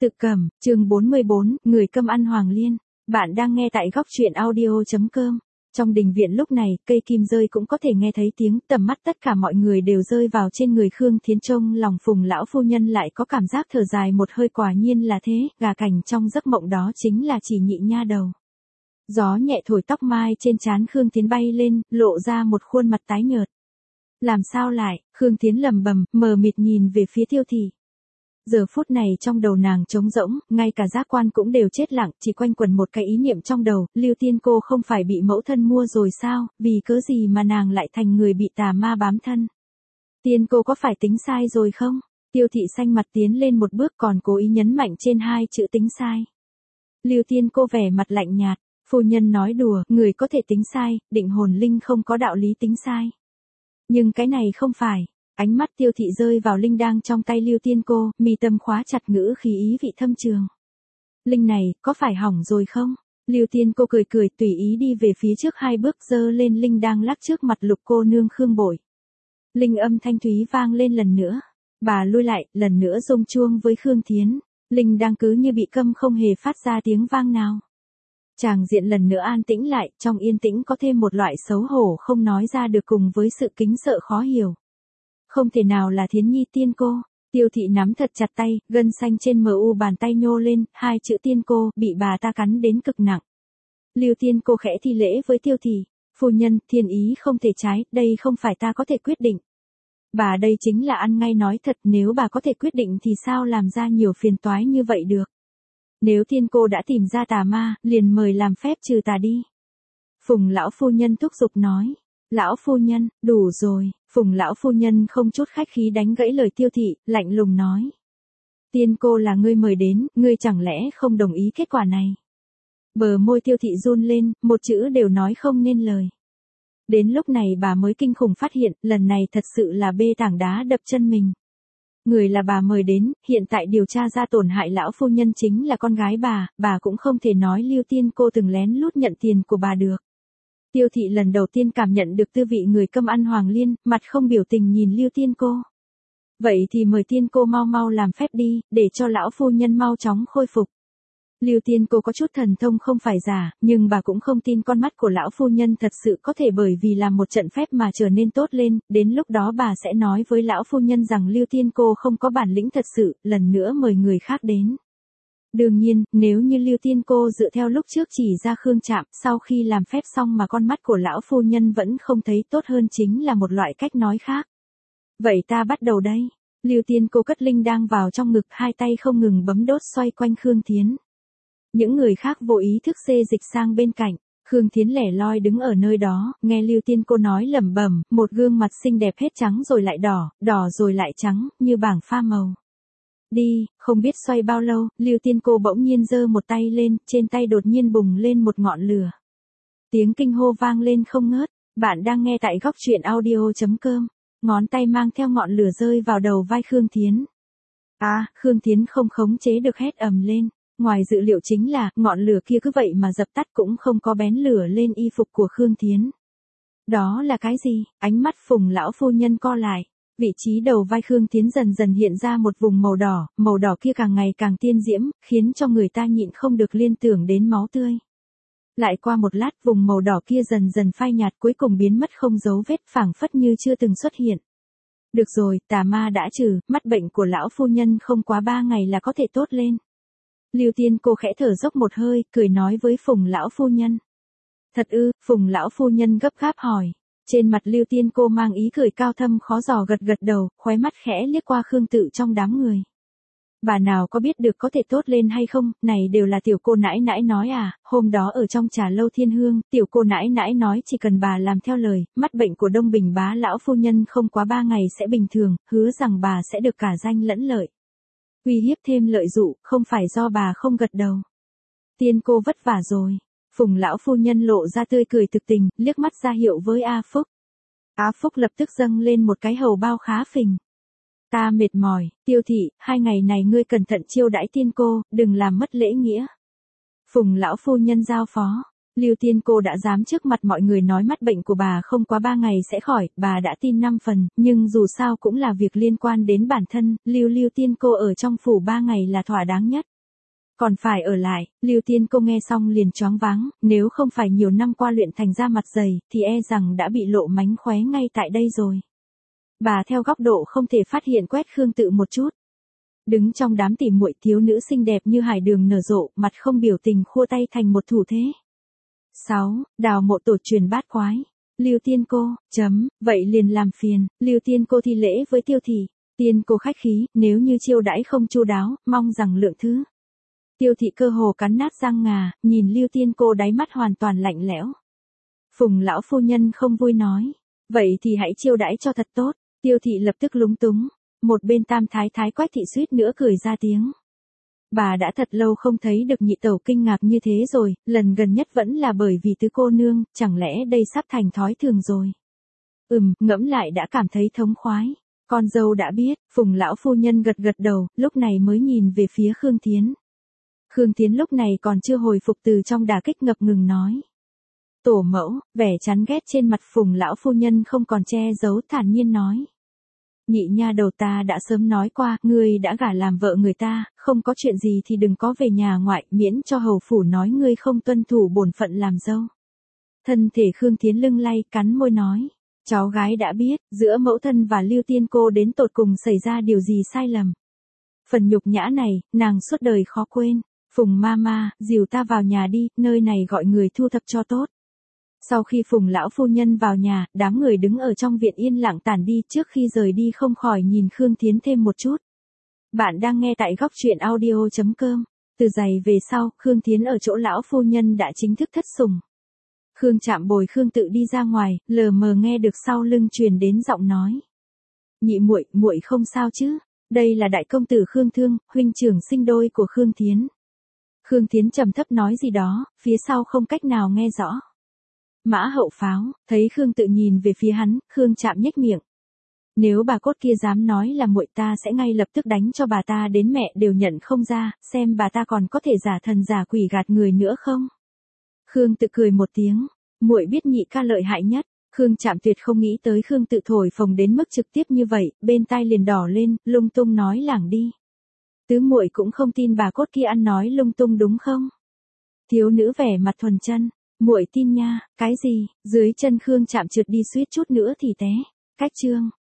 Tự Cẩm, chương 44, người câm ăn hoàng liên. Bạn đang nghe tại góc truyện audio.com. Trong đình viện lúc này, cây kim rơi cũng có thể nghe thấy tiếng, tầm mắt tất cả mọi người đều rơi vào trên người Khương Thiến. Trông lòng Phùng lão phu nhân lại có cảm giác thở dài một hơi, quả nhiên là thế, gà cảnh trong giấc mộng đó chính là chỉ nhị nha đầu. Gió nhẹ thổi tóc mai trên trán Khương Thiến bay lên, lộ ra một khuôn mặt tái nhợt. Làm sao lại? Khương Thiến lẩm bẩm, mờ mịt nhìn về phía Tiêu Thị. Giờ phút này trong đầu nàng trống rỗng, ngay cả giác quan cũng đều chết lặng, chỉ quanh quẩn một cái ý niệm trong đầu, Lưu Tiên cô không phải bị mẫu thân mua rồi sao, vì cớ gì mà nàng lại thành người bị tà ma bám thân. Tiên cô có phải tính sai rồi không? Tiêu Thị xanh mặt tiến lên một bước, còn cố ý nhấn mạnh trên hai chữ tính sai. Lưu Tiên cô vẻ mặt lạnh nhạt, phu nhân nói đùa, người có thể tính sai, định hồn linh không có đạo lý tính sai. Nhưng cái này không phải. Ánh mắt Tiêu Thị rơi vào linh đang trong tay Lưu Tiên cô, mi tâm khóa chặt, ngữ khí ý vị thâm trường. Linh này, có phải hỏng rồi không? Lưu Tiên cô cười cười, tùy ý đi về phía trước hai bước, giơ lên linh đang lắc trước mặt Lục cô nương Khương Bội. Linh âm thanh thúy vang lên lần nữa. Bà lui lại, lần nữa rung chuông với Khương Thiến. Linh đang cứ như bị câm, không hề phát ra tiếng vang nào. Tràng diện lần nữa an tĩnh lại, trong yên tĩnh có thêm một loại xấu hổ không nói ra được cùng với sự kính sợ khó hiểu. Không thể nào là Thiến Nhi tiên cô. Tiêu Thị nắm thật chặt tay, gân xanh trên mu bàn tay nhô lên, hai chữ tiên cô bị bà ta cắn đến cực nặng. Lưu Tiên cô khẽ thi lễ với Tiêu Thị, phu nhân, thiên ý không thể trái, đây không phải ta có thể quyết định. Bà đây chính là ăn ngay nói thật, nếu bà có thể quyết định thì sao làm ra nhiều phiền toái như vậy được. Nếu tiên cô đã tìm ra tà ma, liền mời làm phép trừ tà đi. Phùng lão phu nhân thúc giục nói. Lão phu nhân, đủ rồi. Phùng lão phu nhân không chút khách khí đánh gãy lời Tiêu Thị, lạnh lùng nói. Tiên cô là ngươi mời đến, ngươi chẳng lẽ không đồng ý kết quả này? Bờ môi Tiêu Thị run lên, một chữ đều nói không nên lời. Đến lúc này bà mới kinh khủng phát hiện, lần này thật sự là bê tảng đá đập chân mình. Người là bà mời đến, hiện tại điều tra ra tổn hại lão phu nhân chính là con gái bà cũng không thể nói Lưu Tiên cô từng lén lút nhận tiền của bà được. Tiêu Thị lần đầu tiên cảm nhận được tư vị người câm ăn hoàng liên, mặt không biểu tình nhìn Lưu Tiên cô. Vậy thì mời Tiên cô mau mau làm phép đi, để cho lão phu nhân mau chóng khôi phục. Lưu Tiên cô có chút thần thông không phải giả, nhưng bà cũng không tin con mắt của lão phu nhân thật sự có thể bởi vì làm một trận phép mà trở nên tốt lên, đến lúc đó bà sẽ nói với lão phu nhân rằng Lưu Tiên cô không có bản lĩnh thật sự, lần nữa mời người khác đến. Đương nhiên, nếu như Lưu Tiên cô dựa theo lúc trước chỉ ra Khương Trạm, sau khi làm phép xong mà con mắt của lão phu nhân vẫn không thấy, tốt hơn chính là một loại cách nói khác. Vậy ta bắt đầu đây. Lưu Tiên cô cất linh đang vào trong ngực, hai tay không ngừng bấm đốt xoay quanh Khương Thiến. Những người khác vô ý thức xê dịch sang bên cạnh. Khương Thiến lẻ loi đứng ở nơi đó, nghe Lưu Tiên cô nói lẩm bẩm, một gương mặt xinh đẹp hết trắng rồi lại đỏ, đỏ rồi lại trắng, như bảng pha màu. Đi, không biết xoay bao lâu, Lưu Tiên cô bỗng nhiên giơ một tay lên, trên tay đột nhiên bùng lên một ngọn lửa. Tiếng kinh hô vang lên không ngớt, bạn đang nghe tại góc truyện audio.com, ngón tay mang theo ngọn lửa rơi vào đầu vai Khương Thiến. Khương Thiến không khống chế được hét ầm lên, ngoài dự liệu chính là, ngọn lửa kia cứ vậy mà dập tắt cũng không có bén lửa lên y phục của Khương Thiến. Đó là cái gì? Ánh mắt Phùng lão phu nhân co lại. Vị trí đầu vai Khương Thiến dần dần hiện ra một vùng màu đỏ kia càng ngày càng tiên diễm, khiến cho người ta nhịn không được liên tưởng đến máu tươi. Lại qua một lát, vùng màu đỏ kia dần dần phai nhạt, cuối cùng biến mất không dấu vết, phảng phất như chưa từng xuất hiện. Được rồi, tà ma đã trừ, mắt bệnh của lão phu nhân không quá 3 ngày là có thể tốt lên. Lưu Tiên cô khẽ thở dốc một hơi, cười nói với Phùng lão phu nhân. Thật ư? Phùng lão phu nhân gấp gáp hỏi. Trên mặt Lưu Tiên cô mang ý cười cao thâm khó dò, gật gật đầu, khóe mắt khẽ liếc qua Khương Tự trong đám người. Bà nào có biết được có thể tốt lên hay không, này đều là tiểu cô nãi nãi nói à, hôm đó ở trong trà lâu Thiên Hương, tiểu cô nãi nãi nói chỉ cần bà làm theo lời, mắt bệnh của Đông Bình bá lão phu nhân không quá 3 ngày sẽ bình thường, hứa rằng bà sẽ được cả danh lẫn lợi. Uy hiếp thêm lợi dụ, không phải do bà không gật đầu. Tiên cô vất vả rồi. Phùng lão phu nhân lộ ra tươi cười thực tình, liếc mắt ra hiệu với A Phúc. A Phúc lập tức dâng lên một cái hầu bao khá phình. Ta mệt mỏi, Tiêu Thị, 2 ngày này ngươi cẩn thận chiêu đãi tiên cô, đừng làm mất lễ nghĩa. Phùng lão phu nhân giao phó. Lưu Tiên cô đã dám trước mặt mọi người nói mắt bệnh của bà không quá 3 ngày sẽ khỏi, bà đã tin 5 phần, nhưng dù sao cũng là việc liên quan đến bản thân, Lưu Tiên cô ở trong phủ 3 ngày là thỏa đáng nhất. Còn phải ở lại, Lưu Tiên Cô nghe xong liền choáng váng, nếu không phải nhiều năm qua luyện thành ra mặt dày, thì e rằng đã bị lộ mánh khóe ngay tại đây rồi. Bà theo góc độ không thể phát hiện quét Khương Tự một chút. Đứng trong đám tỉ muội, thiếu nữ xinh đẹp như hải đường nở rộ, mặt không biểu tình khua tay thành một thủ thế. 6. Đào Mộ Tổ truyền bát quái. Lưu Tiên Cô, vậy liền làm phiền, Lưu Tiên Cô thi lễ với Tiêu Thị. Tiên Cô khách khí, nếu như chiêu đãi không chu đáo, mong rằng lượng thứ. Tiêu Thị cơ hồ cắn nát răng ngà, nhìn Lưu Tiên Cô đáy mắt hoàn toàn lạnh lẽo. Phùng lão phu nhân không vui nói, vậy thì hãy chiêu đãi cho thật tốt. Tiêu Thị lập tức lúng túng, một bên Tam Thái Thái Quách Thị suýt nữa cười ra tiếng. Bà đã thật lâu không thấy được nhị tẩu kinh ngạc như thế rồi, lần gần nhất vẫn là bởi vì tứ cô nương, chẳng lẽ đây sắp thành thói thường rồi. Ngẫm lại đã cảm thấy thống khoái. Con dâu đã biết, Phùng lão phu nhân gật gật đầu, lúc này mới nhìn về phía Khương Thiến. Khương Thiến lúc này còn chưa hồi phục từ trong đả kích, ngập ngừng nói. Tổ mẫu, vẻ chán ghét trên mặt Phùng lão phu nhân không còn che giấu, thản nhiên nói. Nhị nha đầu, ta đã sớm nói qua, ngươi đã gả làm vợ người ta, không có chuyện gì thì đừng có về nhà ngoại, miễn cho hầu phủ nói ngươi không tuân thủ bổn phận làm dâu. Thân thể Khương Thiến lưng lay, cắn môi nói. Cháu gái đã biết, giữa mẫu thân và Lưu Tiên Cô đến tột cùng xảy ra điều gì sai lầm. Phần nhục nhã này, nàng suốt đời khó quên. Phùng mama, dìu ta vào nhà đi, nơi này gọi người thu thập cho tốt. Sau khi Phùng lão phu nhân vào nhà, đám người đứng ở trong viện yên lặng tản đi, trước khi rời đi không khỏi nhìn Khương Thiến thêm một chút. Bạn đang nghe tại góc truyện audio.com. Từ giày về sau, Khương Thiến ở chỗ lão phu nhân đã chính thức thất sủng. Khương Trạm bồi Khương Tự đi ra ngoài, lờ mờ nghe được sau lưng truyền đến giọng nói. Nhị muội, muội không sao chứ? Đây là đại công tử Khương Thương, huynh trưởng sinh đôi của Khương Thiến. Khương Thiến trầm thấp nói gì đó, phía sau không cách nào nghe rõ. Mã Hậu Pháo, thấy Khương Tự nhìn về phía hắn, Khương Trạm nhếch miệng. Nếu bà cốt kia dám nói là muội, ta sẽ ngay lập tức đánh cho bà ta đến mẹ đều nhận không ra, xem bà ta còn có thể giả thần giả quỷ gạt người nữa không. Khương Tự cười một tiếng, muội biết nhị ca lợi hại nhất. Khương Trạm tuyệt không nghĩ tới Khương Tự thổi phồng đến mức trực tiếp như vậy, bên tai liền đỏ lên, lung tung nói lảng đi. Tứ muội cũng không tin bà cốt kia ăn nói lung tung đúng không? Thiếu nữ vẻ mặt thuần chân, muội tin nha. Cái gì? Dưới chân Khương Trạm trượt đi suýt chút nữa thì té. Cách chương